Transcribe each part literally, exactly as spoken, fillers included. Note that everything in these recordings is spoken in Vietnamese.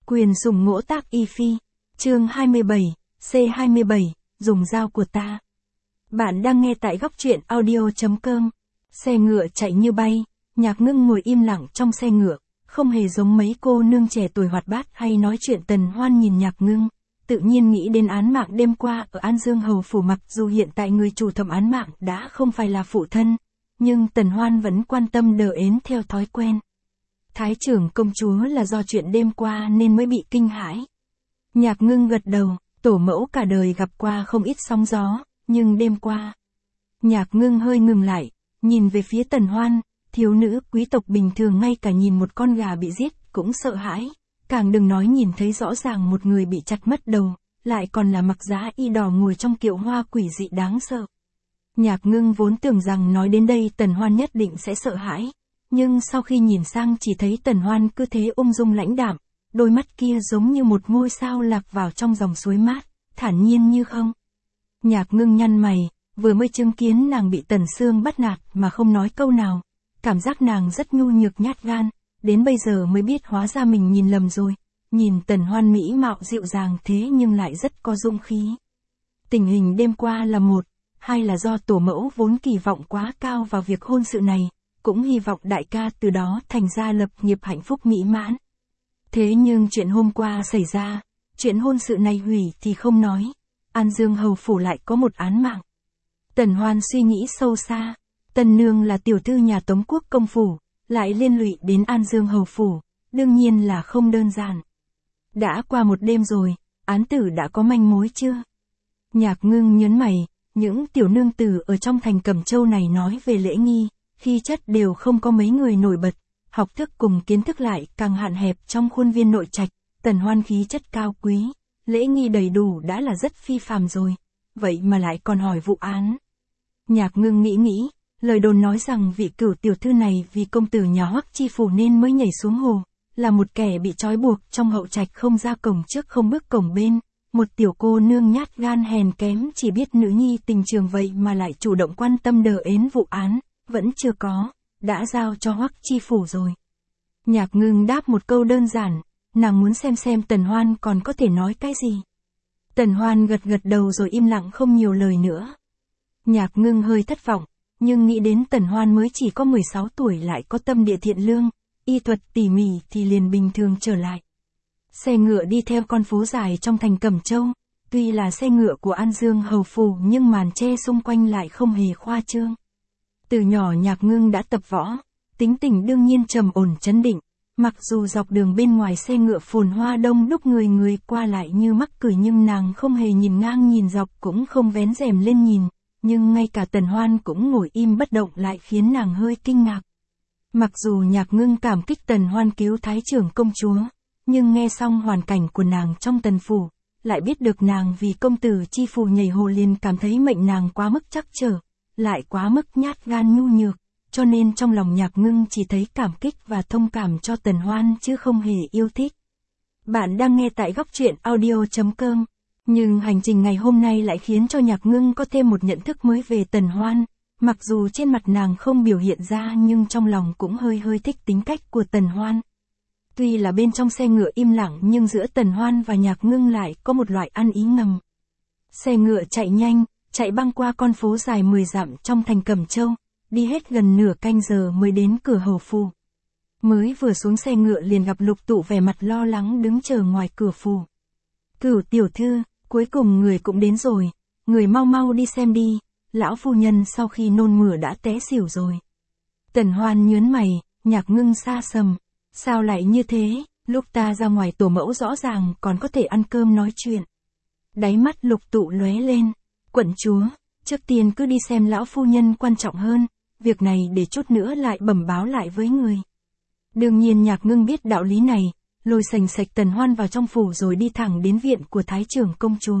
Quyền dùng ngỗ tác y phi. Chương hai mươi bảy, C hai mươi bảy, dùng dao của ta. Bạn đang nghe tại góc truyện audio chấm com. Xe ngựa chạy như bay, Nhạc Ngưng ngồi im lặng trong xe ngựa, không hề giống mấy cô nương trẻ tuổi hoạt bát hay nói chuyện. Tần Hoan nhìn Nhạc Ngưng, tự nhiên nghĩ đến án mạng đêm qua ở An Dương Hầu Phủ. Mặc dù hiện tại người chủ thẩm án mạng đã không phải là phụ thân, nhưng Tần Hoan vẫn quan tâm đờ ến theo thói quen. Thái trưởng công chúa là do chuyện đêm qua nên mới bị kinh hãi. Nhạc Ngưng gật đầu, tổ mẫu cả đời gặp qua không ít sóng gió, nhưng đêm qua. Nhạc Ngưng hơi ngừng lại, nhìn về phía Tần Hoan, thiếu nữ quý tộc bình thường ngay cả nhìn một con gà bị giết cũng sợ hãi, càng đừng nói nhìn thấy rõ ràng một người bị chặt mất đầu, lại còn là mặc giá y đỏ ngồi trong kiệu hoa quỷ dị đáng sợ. Nhạc Ngưng vốn tưởng rằng nói đến đây Tần Hoan nhất định sẽ sợ hãi, nhưng sau khi nhìn sang chỉ thấy Tần Hoan cứ thế ung dung lãnh đạm, đôi mắt kia giống như một ngôi sao lạc vào trong dòng suối mát, thản nhiên như không. Nhạc Ngưng nhăn mày, vừa mới chứng kiến nàng bị Tần Sương bắt nạt mà không nói câu nào, cảm giác nàng rất nhu nhược nhát gan, đến bây giờ mới biết hóa ra mình nhìn lầm rồi. Nhìn Tần Hoan mỹ mạo dịu dàng thế nhưng lại rất có dũng khí. Tình hình đêm qua là một, hai là do tổ mẫu vốn kỳ vọng quá cao vào việc hôn sự này, cũng hy vọng đại ca từ đó thành ra lập nghiệp hạnh phúc mỹ mãn. Thế nhưng chuyện hôm qua xảy ra, chuyện hôn sự này hủy thì không nói, An Dương Hầu Phủ lại có một án mạng. Tần Hoan suy nghĩ sâu xa, Tần Nương là tiểu thư nhà Tống Quốc công phủ, lại liên lụy đến An Dương Hầu Phủ, đương nhiên là không đơn giản. Đã qua một đêm rồi, án tử đã có manh mối chưa? Nhạc Ngưng nhớn mày, những tiểu nương tử ở trong thành Cẩm Châu này nói về lễ nghi, khí chất đều không có mấy người nổi bật, học thức cùng kiến thức lại càng hạn hẹp trong khuôn viên nội trạch. Tần Hoan khí chất cao quý, lễ nghi đầy đủ đã là rất phi phàm rồi, vậy mà lại còn hỏi vụ án. Nhạc Ngưng nghĩ nghĩ, lời đồn nói rằng vị cửu tiểu thư này vì công tử nhà Hoắc Chi Phủ nên mới nhảy xuống hồ, là một kẻ bị trói buộc trong hậu trạch không ra cổng trước không bước cổng bên, một tiểu cô nương nhát gan hèn kém chỉ biết nữ nhi tình trường vậy mà lại chủ động quan tâm đờ ến vụ án, vẫn chưa có, đã giao cho Hoắc Chi Phủ rồi. Nhạc Ngưng đáp một câu đơn giản, nàng muốn xem xem Tần Hoan còn có thể nói cái gì. Tần Hoan gật gật đầu rồi im lặng không nhiều lời nữa. Nhạc Ngưng hơi thất vọng, nhưng nghĩ đến Tần Hoan mới chỉ có mười sáu tuổi lại có tâm địa thiện lương, y thuật tỉ mỉ thì liền bình thường trở lại. Xe ngựa đi theo con phố dài trong thành Cẩm Châu, tuy là xe ngựa của An Dương Hầu Phủ nhưng màn che xung quanh lại không hề khoa trương. Từ nhỏ Nhạc Ngưng đã tập võ, tính tình đương nhiên trầm ổn trấn định, mặc dù dọc đường bên ngoài xe ngựa phồn hoa đông đúc người người qua lại như mắc cười nhưng nàng không hề nhìn ngang nhìn dọc cũng không vén rèm lên nhìn, nhưng ngay cả Tần Hoan cũng ngồi im bất động lại khiến nàng hơi kinh ngạc. Mặc dù Nhạc Ngưng cảm kích Tần Hoan cứu Thái trưởng công chúa, nhưng nghe xong hoàn cảnh của nàng trong Tần Phủ, lại biết được nàng vì công tử Chi Phủ nhảy hồ liền cảm thấy mệnh nàng quá mức trắc trở, lại quá mức nhát gan nhu nhược, cho nên trong lòng Nhạc Ngưng chỉ thấy cảm kích và thông cảm cho Tần Hoan chứ không hề yêu thích. Bạn đang nghe tại góc truyện audio chấm com, nhưng hành trình ngày hôm nay lại khiến cho Nhạc Ngưng có thêm một nhận thức mới về Tần Hoan, mặc dù trên mặt nàng không biểu hiện ra nhưng trong lòng cũng hơi hơi thích tính cách của Tần Hoan. Tuy là bên trong xe ngựa im lặng nhưng giữa Tần Hoan và Nhạc Ngưng lại có một loại ăn ý ngầm. Xe ngựa chạy nhanh, chạy băng qua con phố dài mười dặm trong thành Cẩm Châu, đi hết gần nửa canh giờ mới đến cửa hầu phủ. Mới vừa xuống xe ngựa liền gặp Lục Tụ vẻ mặt lo lắng đứng chờ ngoài cửa phủ. Cửu tiểu thư, cuối cùng người cũng đến rồi, người mau mau đi xem đi, lão phu nhân sau khi nôn mửa đã té xỉu rồi. Tần Hoan nhớn mày, Nhạc Ngưng xa sầm, sao lại như thế, lúc ta ra ngoài tổ mẫu rõ ràng còn có thể ăn cơm nói chuyện. Đáy mắt Lục Tụ lóe lên, quận chúa, trước tiên cứ đi xem lão phu nhân quan trọng hơn, việc này để chút nữa lại bẩm báo lại với người. Đương nhiên Nhạc Ngưng biết đạo lý này, lôi sành sạch Tần Hoan vào trong phủ rồi đi thẳng đến viện của Thái trưởng công chúa.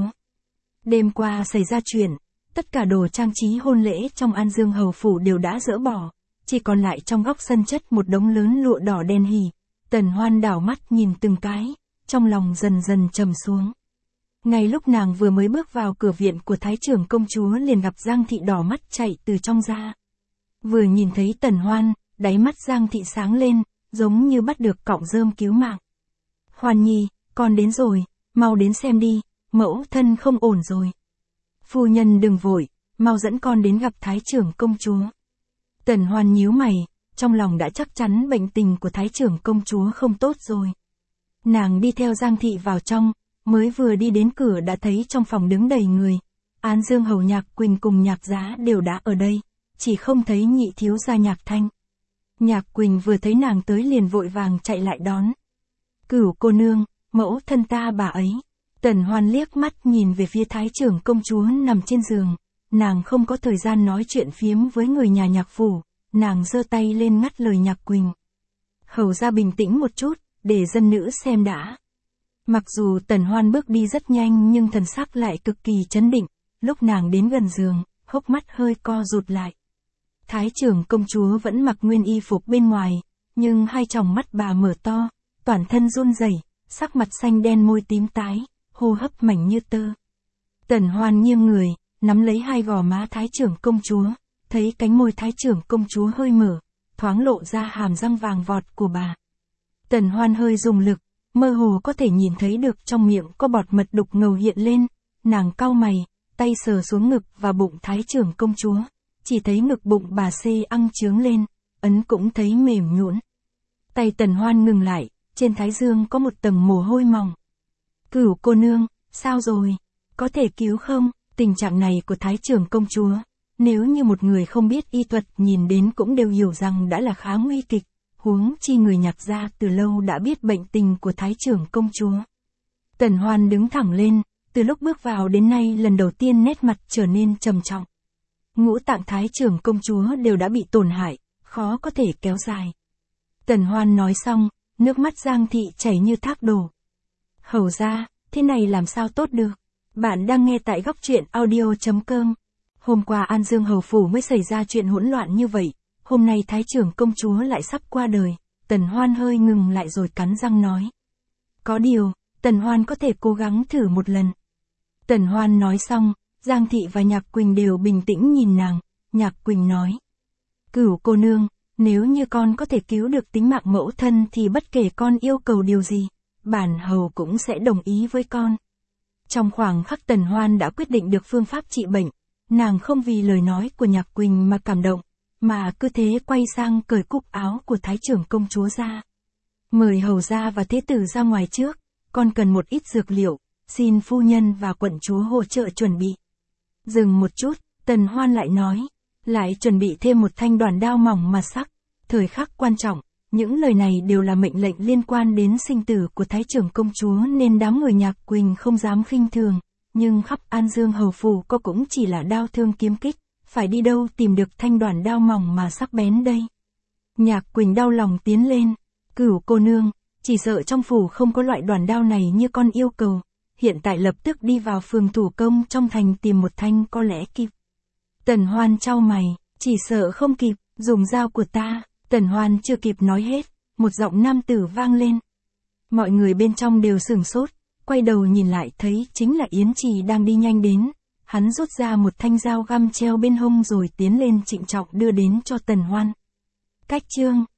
Đêm qua xảy ra chuyện, tất cả đồ trang trí hôn lễ trong An Dương Hầu Phủ đều đã dỡ bỏ, chỉ còn lại trong góc sân chất một đống lớn lụa đỏ đen hỉ. Tần Hoan đảo mắt nhìn từng cái, trong lòng dần dần trầm xuống. Ngay lúc nàng vừa mới bước vào cửa viện của Thái trưởng công chúa liền gặp Giang Thị đỏ mắt chạy từ trong ra. Vừa nhìn thấy Tần Hoan, đáy mắt Giang Thị sáng lên, giống như bắt được cọng rơm cứu mạng. Hoan nhi, con đến rồi, mau đến xem đi, mẫu thân không ổn rồi. Phu nhân đừng vội, mau dẫn con đến gặp Thái trưởng công chúa. Tần Hoan nhíu mày, trong lòng đã chắc chắn bệnh tình của Thái trưởng công chúa không tốt rồi. Nàng đi theo Giang Thị vào trong, mới vừa đi đến cửa đã thấy trong phòng đứng đầy người. An Dương hầu Nhạc Quỳnh cùng Nhạc Giá đều đã ở đây, chỉ không thấy nhị thiếu gia Nhạc Thanh. Nhạc Quỳnh vừa thấy nàng tới liền vội vàng chạy lại đón. Cửu cô nương, mẫu thân ta bà ấy. Tần Hoan liếc mắt nhìn về phía Thái trưởng công chúa nằm trên giường, nàng không có thời gian nói chuyện phiếm với người nhà Nhạc phủ, nàng giơ tay lên ngắt lời Nhạc Quỳnh. Hầu ra bình tĩnh một chút, để dân nữ xem đã. Mặc dù Tần Hoan bước đi rất nhanh nhưng thần sắc lại cực kỳ chấn định, lúc nàng đến gần giường, hốc mắt hơi co rụt lại. Thái trưởng công chúa vẫn mặc nguyên y phục bên ngoài, nhưng hai tròng mắt bà mở to, toàn thân run rẩy, sắc mặt xanh đen môi tím tái, hô hấp mảnh như tơ. Tần Hoan nghiêng người, nắm lấy hai gò má Thái trưởng công chúa, thấy cánh môi Thái trưởng công chúa hơi mở, thoáng lộ ra hàm răng vàng vọt của bà. Tần Hoan hơi dùng lực, mơ hồ có thể nhìn thấy được trong miệng có bọt mật đục ngầu hiện lên, nàng cau mày, tay sờ xuống ngực và bụng Thái trưởng công chúa, chỉ thấy ngực bụng bà xê ăng trướng lên, ấn cũng thấy mềm nhũn. Tay Tần Hoan ngừng lại, trên thái dương có một tầng mồ hôi mỏng. Cửu cô nương, sao rồi? Có thể cứu không? Tình trạng này của Thái trưởng công chúa, nếu như một người không biết y thuật nhìn đến cũng đều hiểu rằng đã là khá nguy kịch, huống chi người Nhạc gia từ lâu đã biết bệnh tình của Thái trưởng công chúa. Tần Hoan đứng thẳng lên, từ lúc bước vào đến nay lần đầu tiên nét mặt trở nên trầm trọng. Ngũ tạng Thái trưởng công chúa đều đã bị tổn hại, khó có thể kéo dài. Tần Hoan nói xong, nước mắt Giang Thị chảy như thác đổ. Hầu ra, thế này làm sao tốt được? Bạn đang nghe tại góc truyện audio chấm com. Hôm qua An Dương hầu phủ mới xảy ra chuyện hỗn loạn như vậy, hôm nay Thái trưởng công chúa lại sắp qua đời. Tần Hoan hơi ngừng lại rồi cắn răng nói. Có điều, Tần Hoan có thể cố gắng thử một lần. Tần Hoan nói xong, Giang Thị và Nhạc Quỳnh đều bình tĩnh nhìn nàng. Nhạc Quỳnh nói. Cửu cô nương, nếu như con có thể cứu được tính mạng mẫu thân thì bất kể con yêu cầu điều gì, bản hầu cũng sẽ đồng ý với con. Trong khoảng khắc Tần Hoan đã quyết định được phương pháp trị bệnh, nàng không vì lời nói của Nhạc Quỳnh mà cảm động, mà cứ thế quay sang cởi cúc áo của Thái trưởng công chúa ra. Mời hầu gia và thế tử ra ngoài trước, con cần một ít dược liệu, xin phu nhân và quận chúa hỗ trợ chuẩn bị. Dừng một chút, Tần Hoan lại nói, lại chuẩn bị thêm một thanh đoản đao mỏng mà sắc. Thời khắc quan trọng, những lời này đều là mệnh lệnh liên quan đến sinh tử của Thái trưởng công chúa nên đám người Nhạc Quỳnh không dám khinh thường, nhưng khắp An Dương hầu phủ có cũng chỉ là đao thương kiếm kích, phải đi đâu tìm được thanh đoản đao mỏng mà sắc bén đây. Nhạc Quỳnh đau lòng tiến lên, cửu cô nương, chỉ sợ trong phủ không có loại đoản đao này như con yêu cầu, hiện tại lập tức đi vào phường thủ công trong thành tìm một thanh có lẽ kịp. Tần Hoan chau mày, chỉ sợ không kịp, dùng dao của ta. Tần Hoan chưa kịp nói hết, một giọng nam tử vang lên. Mọi người bên trong đều sửng sốt, quay đầu nhìn lại thấy chính là Yến Trì đang đi nhanh đến. Hắn rút ra một thanh dao găm treo bên hông rồi tiến lên trịnh trọng đưa đến cho Tần Hoan. Cách chương